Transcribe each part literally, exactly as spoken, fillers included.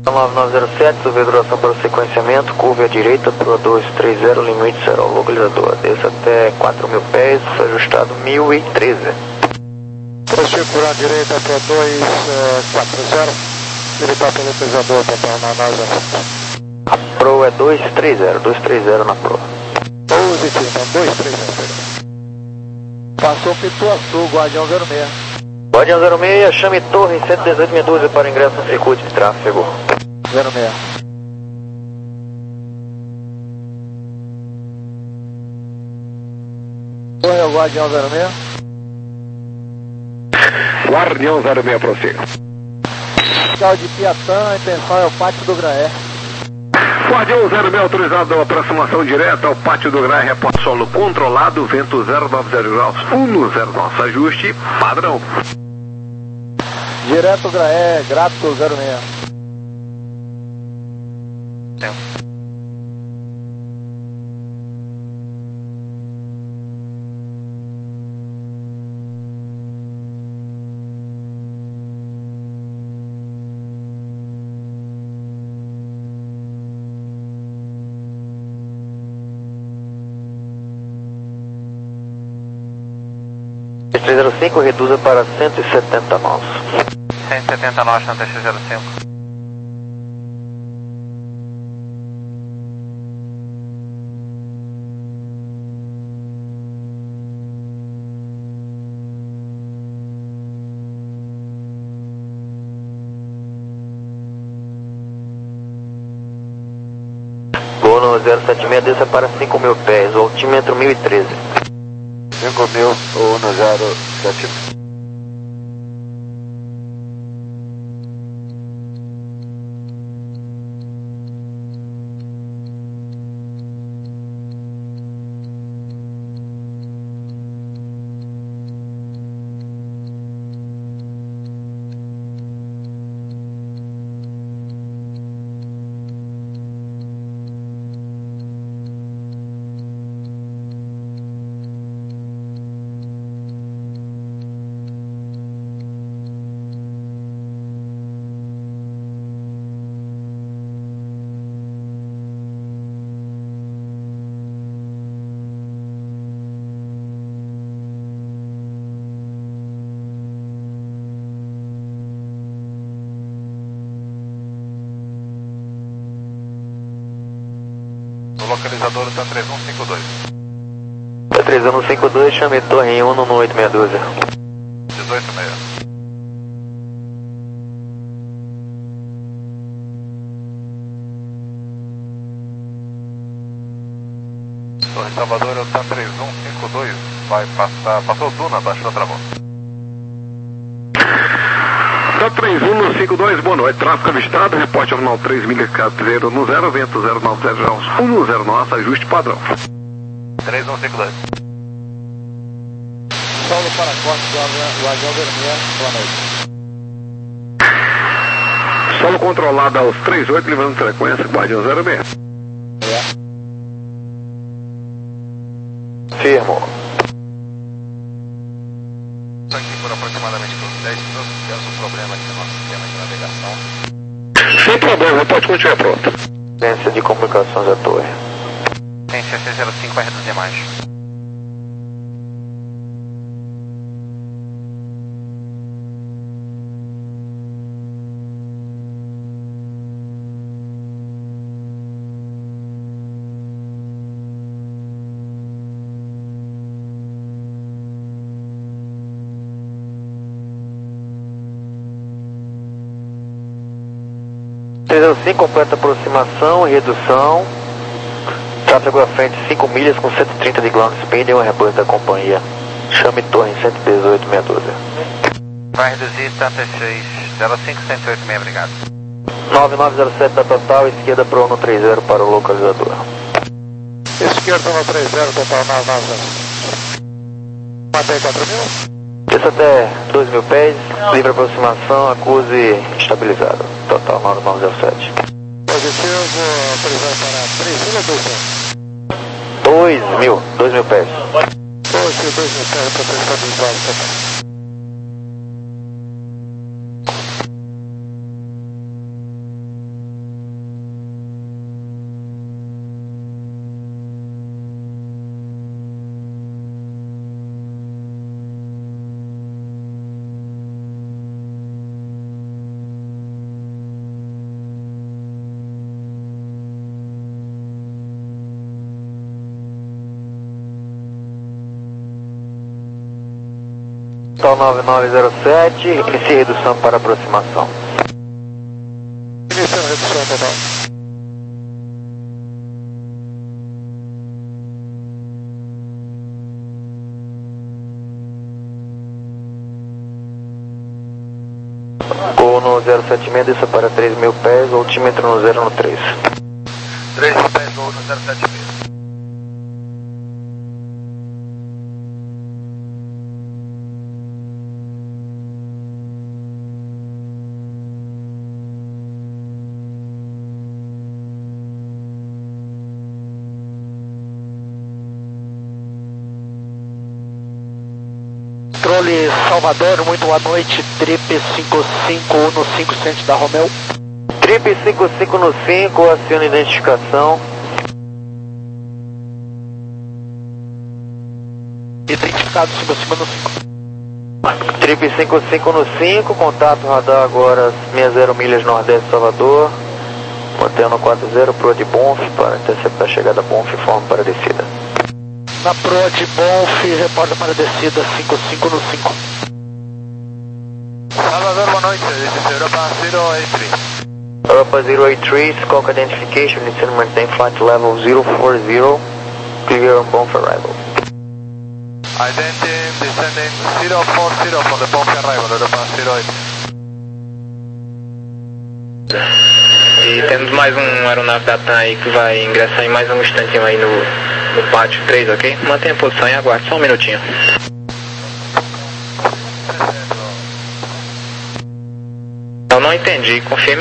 nove nove zero sete, sua duração para o sequenciamento, curva à direita, Pro dois três zero, limite zero ao localizador. Desça até quatro mil pés, ajustado mil e treze. Procura à direita, Pro dois quatro zero, militar pelo localizador, total nove nove zero sete. A Pro é dois três zero, dois três zero na Pro. Positivo, então dois três zero. Passou Pituaçu, Guardião zero seis. Guardião zero seis, chame torre cento e dezoito meia dúzia para ingresso no circuito de tráfego. zero seis. Torre ao Guardião zero seis. Guardião zero seis, prossiga. Fiscal de Piatã, a intenção é o Pátio do Graé. Guardião zero seis autorizado a aproximação direta ao Pátio do Graé, reporte solo controlado, vento zero nove zero graus, um zero nosso ajuste, padrão. Direto Graé, Grato zero seis. Tempo. três zero cinco, reduza para cento e setenta nós. cento e setenta nós na T X zero cinco. Gol no zero sete seis, desça para cinco mil pés, o altímetro mil e treze. cinco mil, ou no zero sete. O localizador está três um cinco dois. três um cinco dois, chame torre um no oito meia dúzia. dezoito seis. Torre Salvador, está três um cinco dois. Vai passar, passou Duna, baixou, travou. Tá três um cinco dois, boa noite, tráfego avistado, reporte jornal três milhas zero no zero, vento zero nove zero graus, um zero nosso, ajuste padrão. três um cinco dois. Solo para corte do Guardião Vermelho, boa noite. Solo controlado aos trinta e oito, levando frequência, Guardião zero seis. Firmo. Aqui por aproximadamente dez minutos, temos um problema aqui no nosso sistema de navegação. Sem problema, pode continuar pronto. Agência de comunicações da torre. Tem C C zero cinco, vai reduzir mais. três zero cinco, completa aproximação, redução. Tráfego à frente cinco milhas com cento e trinta de ground speed e um rebanho da companhia. Chame torre cento e dezoito meia dúzia. Vai reduzir, tá T X zero cinco, cento e oito seis, obrigado. nove nove zero sete da total, esquerda pro um três zero para o localizador. Esquerda no três zero, total nove nove zero. Mantém quatro mil? Desça até dois mil pés, livre aproximação, acuse estabilizado. Total nove nove zero sete. Positivo, autorizado para três mil ou dois mil? dois mil, dois mil pés. Positivo, dois mil pés, para ter estabilizado também. Total nove nove zero sete, inicie redução para aproximação. Iniciando redução total. Gol no zero sete seis, desça para três mil pés, altímetro no zero no três. três mil pés, gol no zero sete seis. Controle Salvador, muito boa noite, Trip cinco cinco um no cinco, centro da Romeo. Trip cinco cinco no cinco, aciona identificação. Identificado cinco cinco no cinco. Trip cinco cinco no cinco, contato radar agora sessenta milhas nordeste Salvador. Mantendo quatro zero, proa de Bonf para interceptar a chegada Bonf e forma para a descida. Na proa de Bonf, reporta para a descida cinco cinco no cinco. Salvador, boa noite, this is Europa zero eight three. Europa zero eight three, Squawk identification, initial maintain flight level zero four zero, clear on Bonf arrival. Identity descending zero four zero from the Bonf arrival, Europa zero eight. E temos mais um aeronave da TAM aí que vai ingressar em mais um instantinho aí no, no pátio três, ok? Mantenha a posição e aguarde só um minutinho. Eu não entendi, confirme.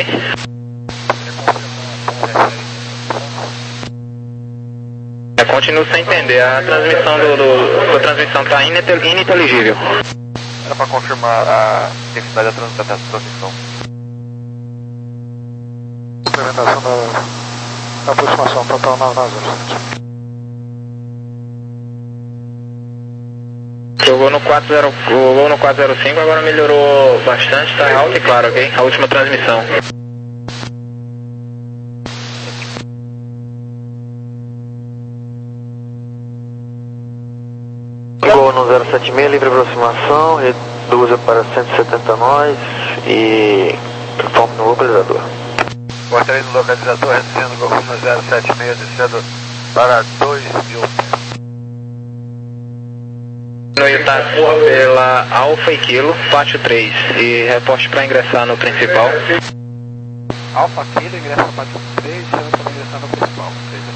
Eu continuo sem entender, a transmissão do, do a transmissão está ininteligível. Era para confirmar a intensidade da trans- da transmissão. Implementação da, da aproximação total nove nove zero sete. Jogou no quatro zero, jogou no quatro zero cinco, agora melhorou bastante, está alto e claro, ok? A última transmissão. Gol no zero sete seis, livre aproximação, reduza para cento e setenta nós e informe no localizador. Gostaria do localizador, reduzindo gol no zero sete seis, descendo para dois mil. No táxi pela Alfa e Kilo, pátio três, e reporte para ingressar no principal. Alfa Kilo, ingressa no pátio três, chama para ingressar no principal.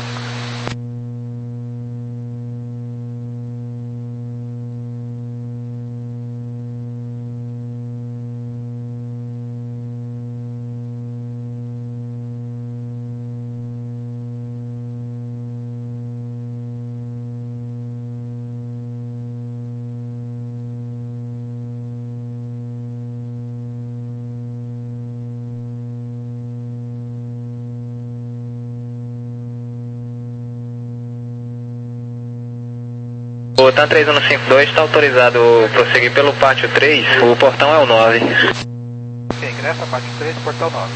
O TAM três um cinco dois está autorizado a prosseguir pelo pátio três, o portão é o nove. Ok, ingressa pátio três, portão nove.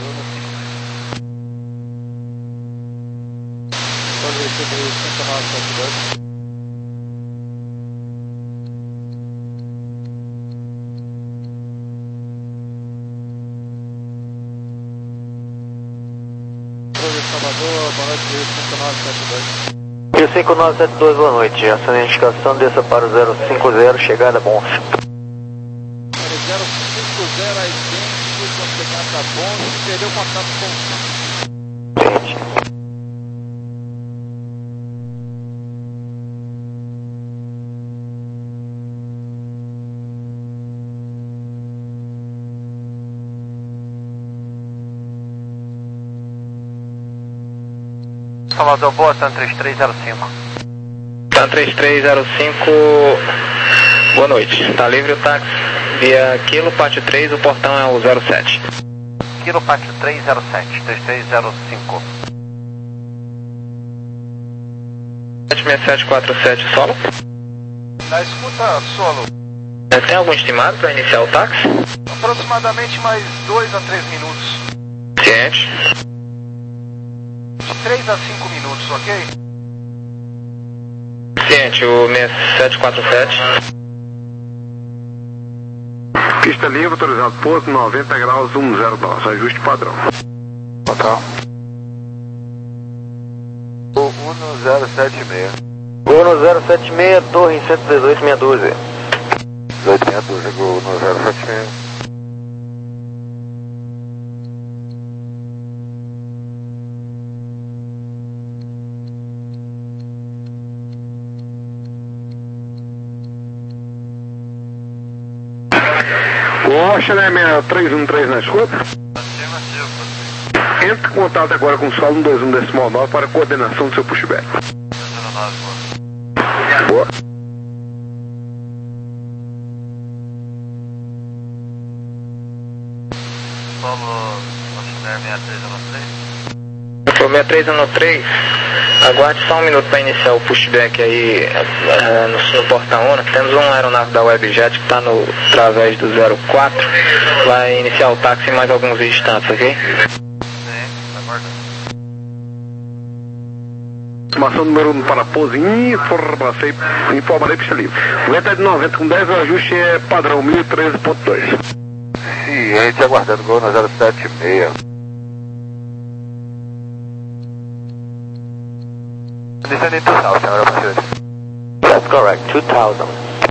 Salvador, boa noite, cinco nove sete dois. Rio cinco nove sete dois, boa noite. Aciona identificação, desça para o zero cinco zero, chegada Bonf. zero cinco zero, idêntico, com chegada Bonf, perdeu contato com Gente. Salvador, boa, TAM três três zero cinco. TAM três três zero cinco, boa noite. Está livre o táxi via Kilo, pátio três, o portão é o zero sete. Kilo, pátio três zero sete, três três zero cinco. sete seis sete quatro sete, solo. Na escuta, solo. Tem algum estimado para iniciar o táxi? Aproximadamente mais dois a três minutos. Ciente. De três a cinco minutos, ok? Ciente, o seis sete quatro sete. Pista livre, autorizado pouso, noventa graus, cento e nove, ajuste padrão. Total. um zero sete seis. um zero sete seis, torre cento e dezoito, meia dúzia. dezoito, meia dúzia, Gol um zero sete seis. Rocha, né, seis três um três na escuta. Entre em contato agora com o solo um dois um decimal nove para coordenação do seu pushback. Boa. Solo Oceaner seis três um três. Pro seis três um três, aguarde só um minuto para iniciar o pushback aí é, no, no porta-ona. Temos uma aeronave da Webjet que está no através do zero quatro, vai iniciar o táxi em mais alguns instantes, ok? Informação número um para pouso, informarei, informarei pista livre. O vento é de noventa com dez, o ajuste é padrão mil e treze ponto dois. Ciente, aguardando Gol no zero sete seis. Descending two thousand, air opportunity. That's correct, two thousand.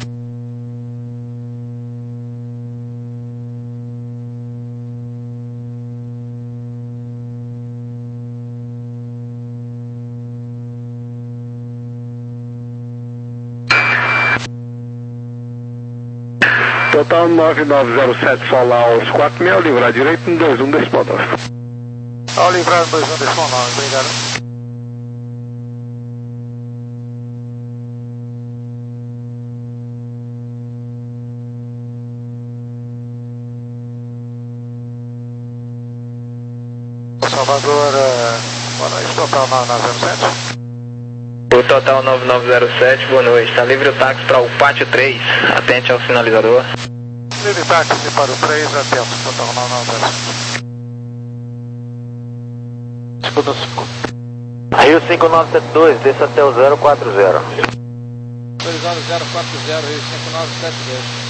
Total nove nove zero sete, solar aos quatro seis, livrar direito, um dois um decimal nove. Ao livrar dois um decimal nove, obrigado. Salvador, uh, boa noite, total nove nove zero sete. O total nove nove zero sete, boa noite. Está livre o táxi para o pátio três, atente ao sinalizador. Livre táxi para o três, atento, total nove nove zero sete. Escuta cinco. Rio cinco nove sete dois, desça até o zero quatro zero. Horizonte zero quatro zero, Rio cinco nove sete dois.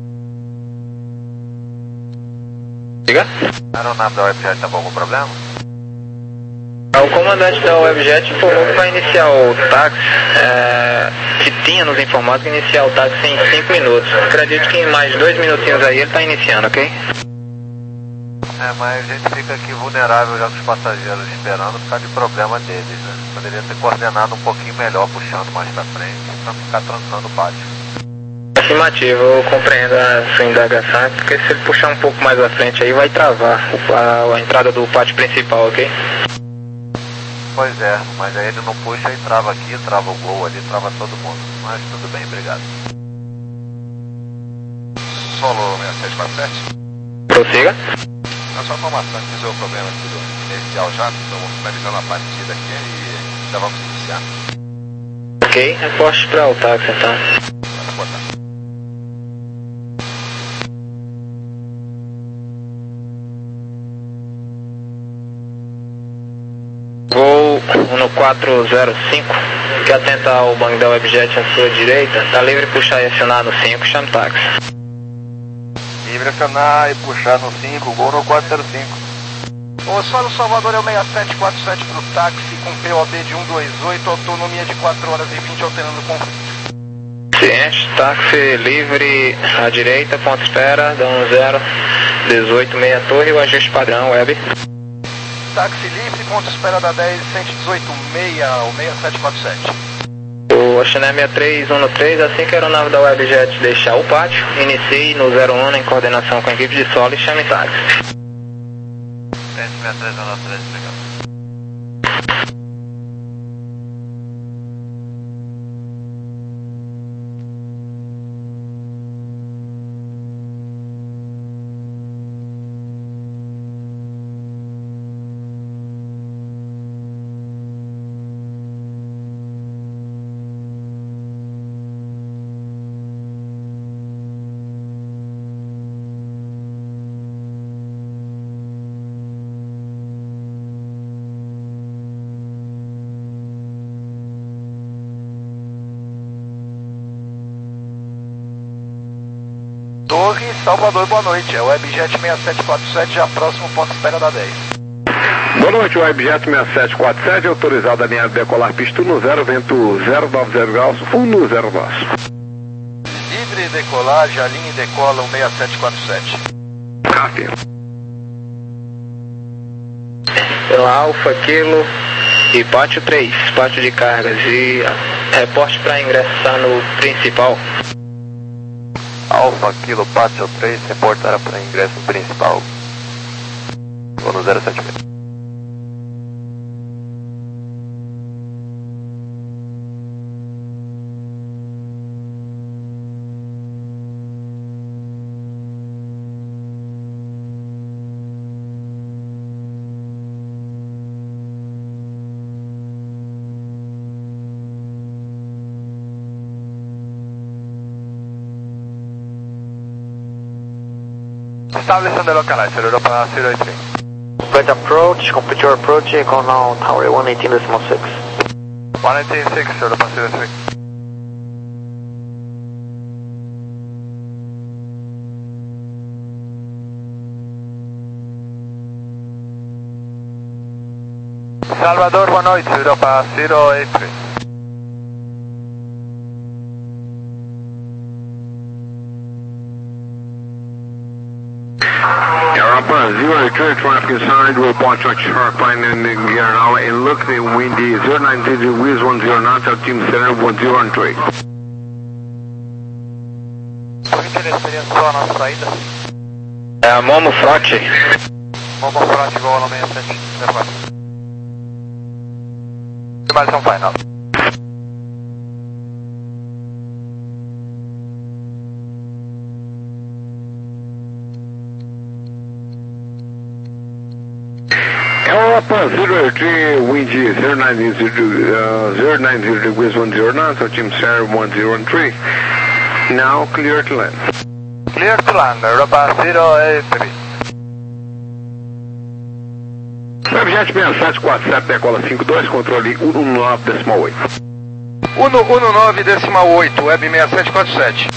Diga? A aeronave da Webjet está com algum problema? O comandante da Webjet informou que vai iniciar o táxi, é, que tinha nos informado que iniciar o táxi em cinco minutos. Acredito que em mais dois minutinhos aí ele está iniciando, ok? É, mas a gente fica aqui vulnerável já com os passageiros esperando por causa de problema deles, né? Poderia ter coordenado um pouquinho melhor, puxando mais pra frente, pra não ficar trancando o pátio. Afirmativo, eu compreendo a sua indagação, porque se ele puxar um pouco mais à frente aí vai travar a, a entrada do pátio principal, ok? Pois é, mas aí ele não puxa e trava aqui, trava o Gol ali, trava todo mundo. Mas tudo bem, obrigado. Solo seis sete quatro sete. Prossiga. Na sua formação, resolveu o problema aqui do inicial já, estamos finalizando a partida aqui e já vamos iniciar. Ok, reporte para o táxi então. Boa tarde. Voo no quatro zero cinco, que atenta ao banco da Webjet à sua direita, está livre puxar e acionar no cinco, chame táxi. Livre acionar e puxar no cinco, Gol no quatro zero cinco. O Solo Salvador é o seis sete quatro sete para o táxi com P O B de um dois oito, autonomia de quatro horas e vinte, alternando conflito. Ciente, táxi livre à direita, ponto espera, dá um zero, dezoito, meia torre, o ajuste padrão, web. Táxi livre, ponto espera da dez, cento e dezoito, meia, ou seis sete quatro sete. O Oceaner seis três um três, assim que a aeronave da Webjet deixar o pátio, inicie no zero um em coordenação com a equipe de solo e chame táxi. seis três um três, obrigado. Torre, Salvador, boa noite. É o Webjet seis sete quatro sete, já próximo ponto de espera da dez. Boa noite, Webjet seis sete quatro sete, autorizado a linha de decolar pista um zero, vento zero nove zero graus, um zero nove. Livre decolagem, a linha decola o seis sete quatro sete. Café. Pela Alfa, Kilo e pátio três, pátio de cargas e reporte para ingressar no principal. Alfa, Kilo, Pátio três, reportaram para ingresso principal. Vou no zero sete seis. Establishing the localizer, Europa zero eight three. Complete approach, complete your approach, echo now, tower one eighteen decimal six. one eighteen point six, Europa zero three. Salvador, boa noite, Europa zero eight three. Europa zero eight three, traffic inside, we'll watch out sharp line in the gear now and look the windy zero nine zero degrees one zero knots, our team center one zero one three. Por interesse, só a nossa saída. É a Momo Frote. Momo Frote, igual ao seis sete zero quatro. Simulação final. Europa zero eight three, wind zero nine zero degrees one zero knots, our team center one zero one three. Now clear to land. Clear to land, Europa zero eight three. Webjet seis sete quatro sete, decola cinco dois, controle um nove decimal oito. um nove decimal oito, Web seis sete quatro sete.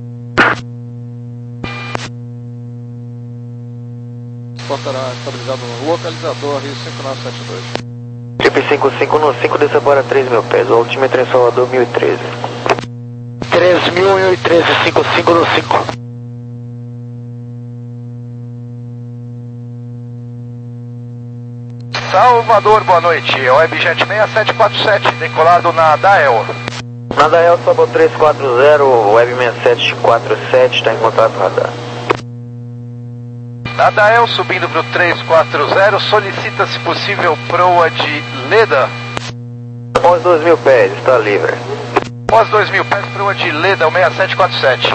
Portará estabilizado no localizador Rio cinco nove sete dois. Trip cinco cinco no cinco, desça para três mil pés, o altímetro em Salvador mil e treze. três mil e treze, cinco cinco no cinco. Salvador, boa noite. É o Webjet seis sete quatro sete, decolado na Dael. Na Dael, Salvador três quatro zero, Web seis sete quatro sete, está em contato radar. Na Dael, subindo para o três quatro zero, solicita se possível proa de Leda. Após dois mil pés, está livre. Após dois mil pés, proa de Leda, o seis sete quatro sete.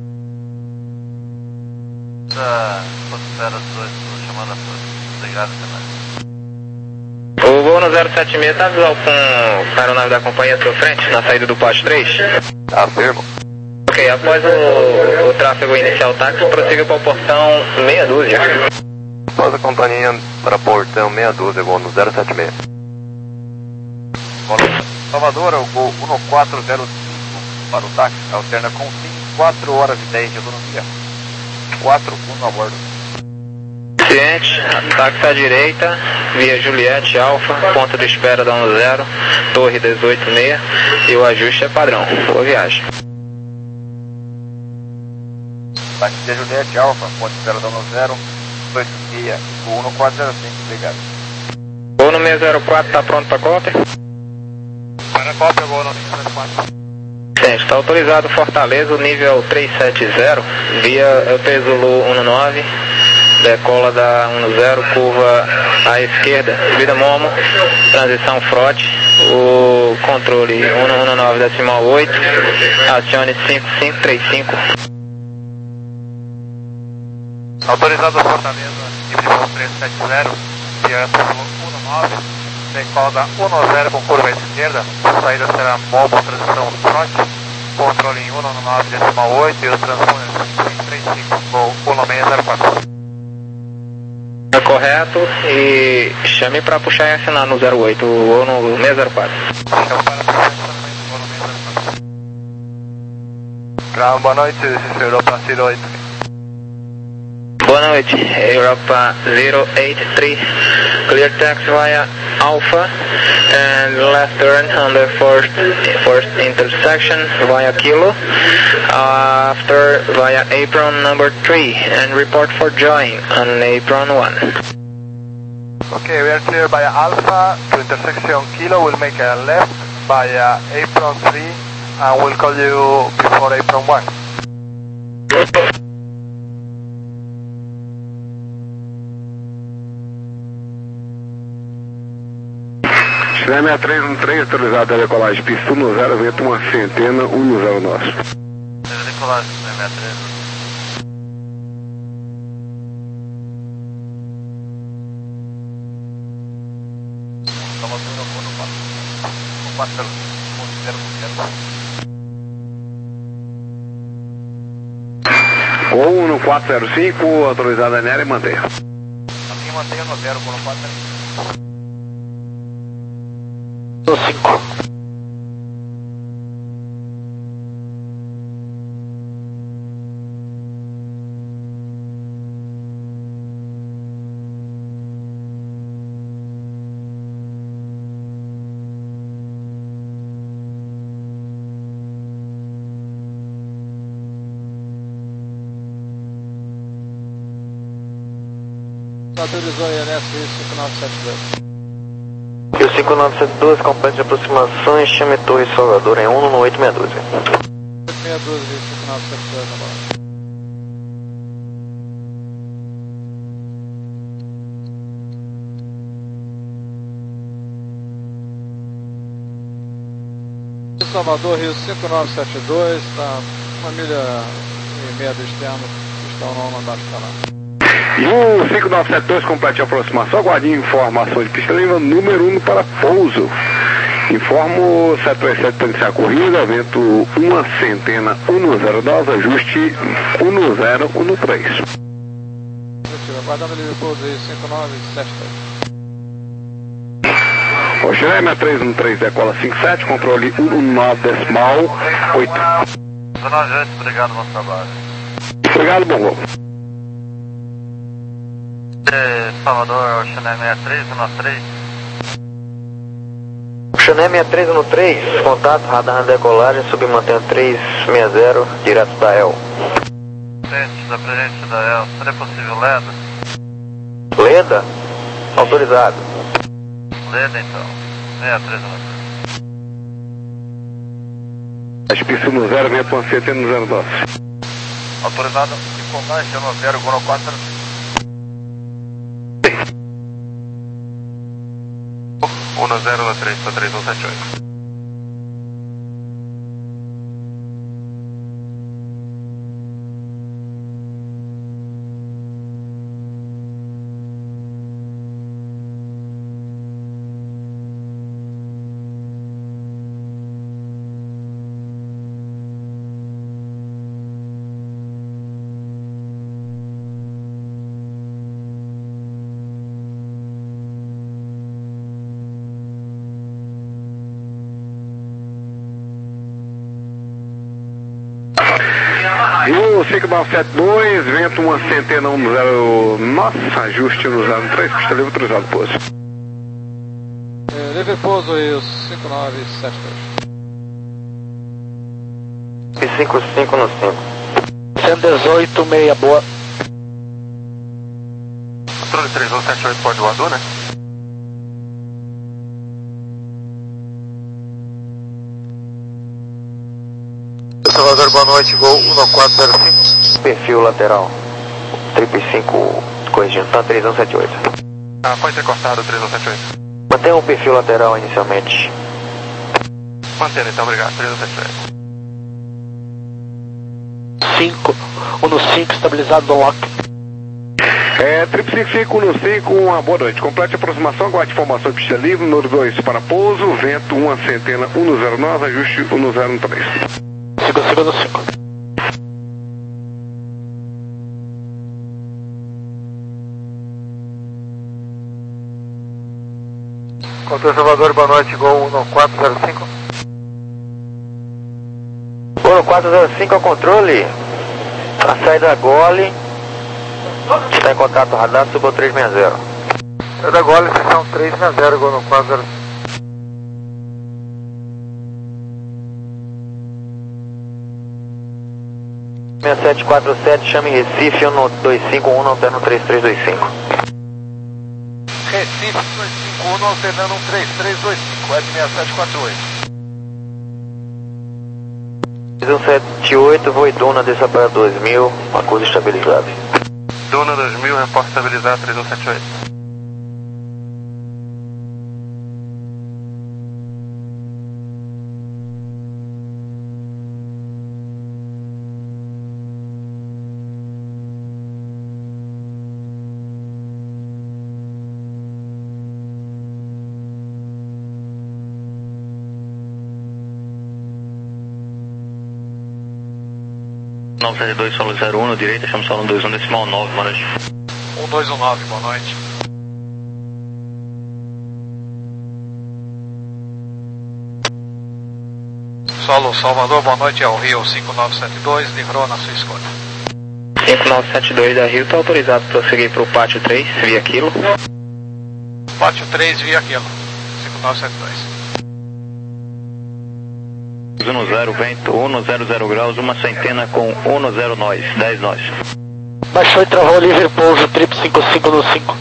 Tá, espera, estou chamando a força. Obrigado, canal. O voo no zero sete seis está visual com a aeronave da companhia à sua frente, na saída do pátio três? Afirmo. Ok, após o, o tráfego inicial táxi, prossiga para o portão meia dúzia. Após a companhia para portão meia dúzia, voo no zero sete seis. Salvador, o voo um quatro zero cinco para o táxi, alterna com cinco, quatro horas e dez de autonomia. quatro um a bordo. Ciente, táxi à direita, via Juliette Alfa, ponto de espera da um zero, torre dezoito seis e o ajuste é padrão. Boa viagem. Táxi de Juliette Alfa, ponto de espera da um zero, dezoito seis, o um quatro zero cinco, obrigado. Voo no seis zero quatro, está pronto para cópia? Para cópia, voo no seis zero quatro. Sim, está autorizado Fortaleza, nível trezentos e setenta, via Pesulu um nove, decola da um zero, curva à esquerda, subida Momo, transição Frote, o controle um nove decimal oito, acione cinco cinco três cinco. Autorizado Fortaleza, nível trezentos e setenta, via Pesulu um nove, decola da um zero com curva à esquerda, a saída será Momo, transição Frote, controle em um nove decimal oito e o transição cinco cinco três cinco, voo um seis zero quatro. É correto e chame para puxar e assinar no zero oito ou no seis zero quatro. Ground, boa noite, esse é Europa zero oito. Boa noite, Europa zero eight three, clear taxi via Alpha and left turn on the first, first intersection via Kilo, uh, after via apron number three and report for join on apron one. Okay, we are clear via Alpha to intersection Kilo, we'll make a left via apron three and we'll call you before apron one. Chile sessenta e três um três, autorizado a decolagem, pista um no zero, vento uma centena, um no zero nosso. Decolagem, sessenta e três. Gol no quatro zero cinco, autorizado a N L e mantenha. Aqui mantenha no zero, Gol no quatro zero cinco. No cinco. Autorizou a I N S cinco nove sete dois. E o cinco nove sete dois, complete de aproximação e chame Torre Salvador em um no oito seis dois. oito seis dois, cinco nove sete dois na bola. Salvador, Rio cinco nove sete dois, está uma milha e meia do externo, estão no mandado canal. E o cinco nove sete dois, complete a aproximação, aguarde informação de pista livre, número um para pouso. Informo sete três sete para iniciar a corrida, vento uma centena, um no zero nove, ajuste um no zero, um no três. Aguardando livre pouso aí, cinco nove sete dois. Roger, sessenta e três um três, decola cinco sete, controle um nove decimal oito. Zona Jante, obrigado, bom trabalho. Obrigado, bom voo. Salvador, Chané sessenta e três um três. Chané sessenta e três um três, contato, radar na decolagem, submantenha três seis zero, direto da E L. Frente da presente da E L, seria possível Leda? Leda? Autorizado. Leda então, sessenta e três um três. As pistas no zero, vento uma centena no zero nove. Autorizado, informar, chama zero, Gol no quatro. um no zero no três para três um sete oito. E o cinco nove sete dois, vento uma centena, um no zero, nossa, ajuste no zero três, pista livre, autorizado pouso. É, livre pouso aí, cinco nove sete dois. E cinco cinco no cinco. cento e dezoito, meia boa. Controle três um sete oito, pode voador, né? Salvador, boa noite, Gol um quatro zero cinco. Perfil lateral. Triple cinco, corrigindo, tá três um sete oito. Ah, pode ser cortado três um sete oito. Mantenha o perfil lateral inicialmente. Mantendo então, obrigado, três um sete oito. cinco, um no cinco, estabilizado no lock. É, triple cinco cinco no cinco, uma boa noite. Complete a aproximação, aguarde informação de pista livre, número dois para pouso, vento uma centena, um no zero nove, ajuste um no zero três. cinco cinco no cinco. Controle Salvador, boa noite, Gol um quatro zero cinco. Gol quatro zero cinco ao controle. A saída gole. Está em contato radar, subiu três seis zero. Eu da Gole, sessão três seis zero, Gol no quadro. seis sete quatro sete, chame Recife, um dois cinco um, alternando três três dois cinco. Recife dois cinco um, alternando um três três dois cinco, Web seis sete quatro oito. um sete oito, voo Duna, desça para dois mil, acusa estabilizado. Duna dois mil, reporte estabilizado três um sete oito. nove sete dois, solo zero um, no direita, chama solo um dois um, decimal nove, boa noite. um dois um nove, boa noite. Solo Salvador, boa noite, é o Rio cinco nove sete dois, livrou na sua escolha. cinco nove sete dois da Rio, está autorizado para prosseguir para o pátio três, via quilo. Pátio três, via quilo, cinco nove sete dois. um zero, vento, um zero zero graus, uma centena com um zero nós, dez nós. Baixou e travou livre pouso, trip cinco cinco no cinco.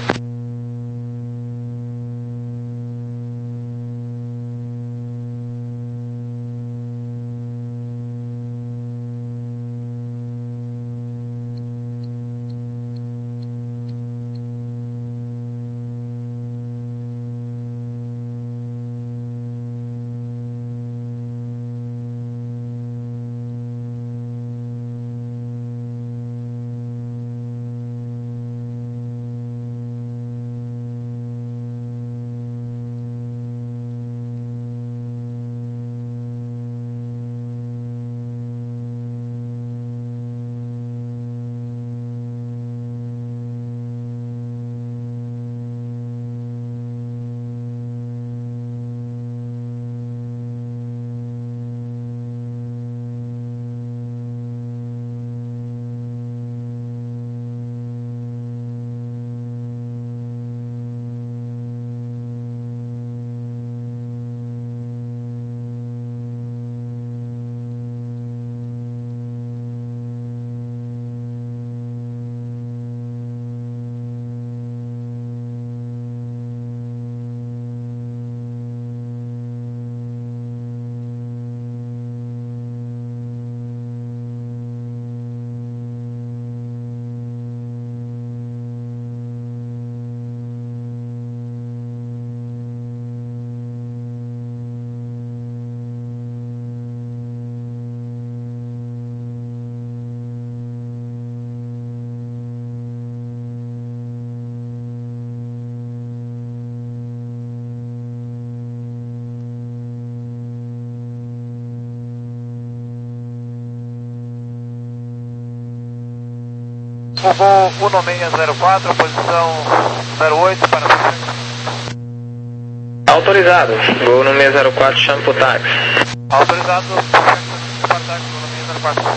O voo um seis zero quatro, posição zero oito para Autorizado, voo no seis zero quatro, chama pro táxi. autorizado para táxi, voo no seis zero quatro.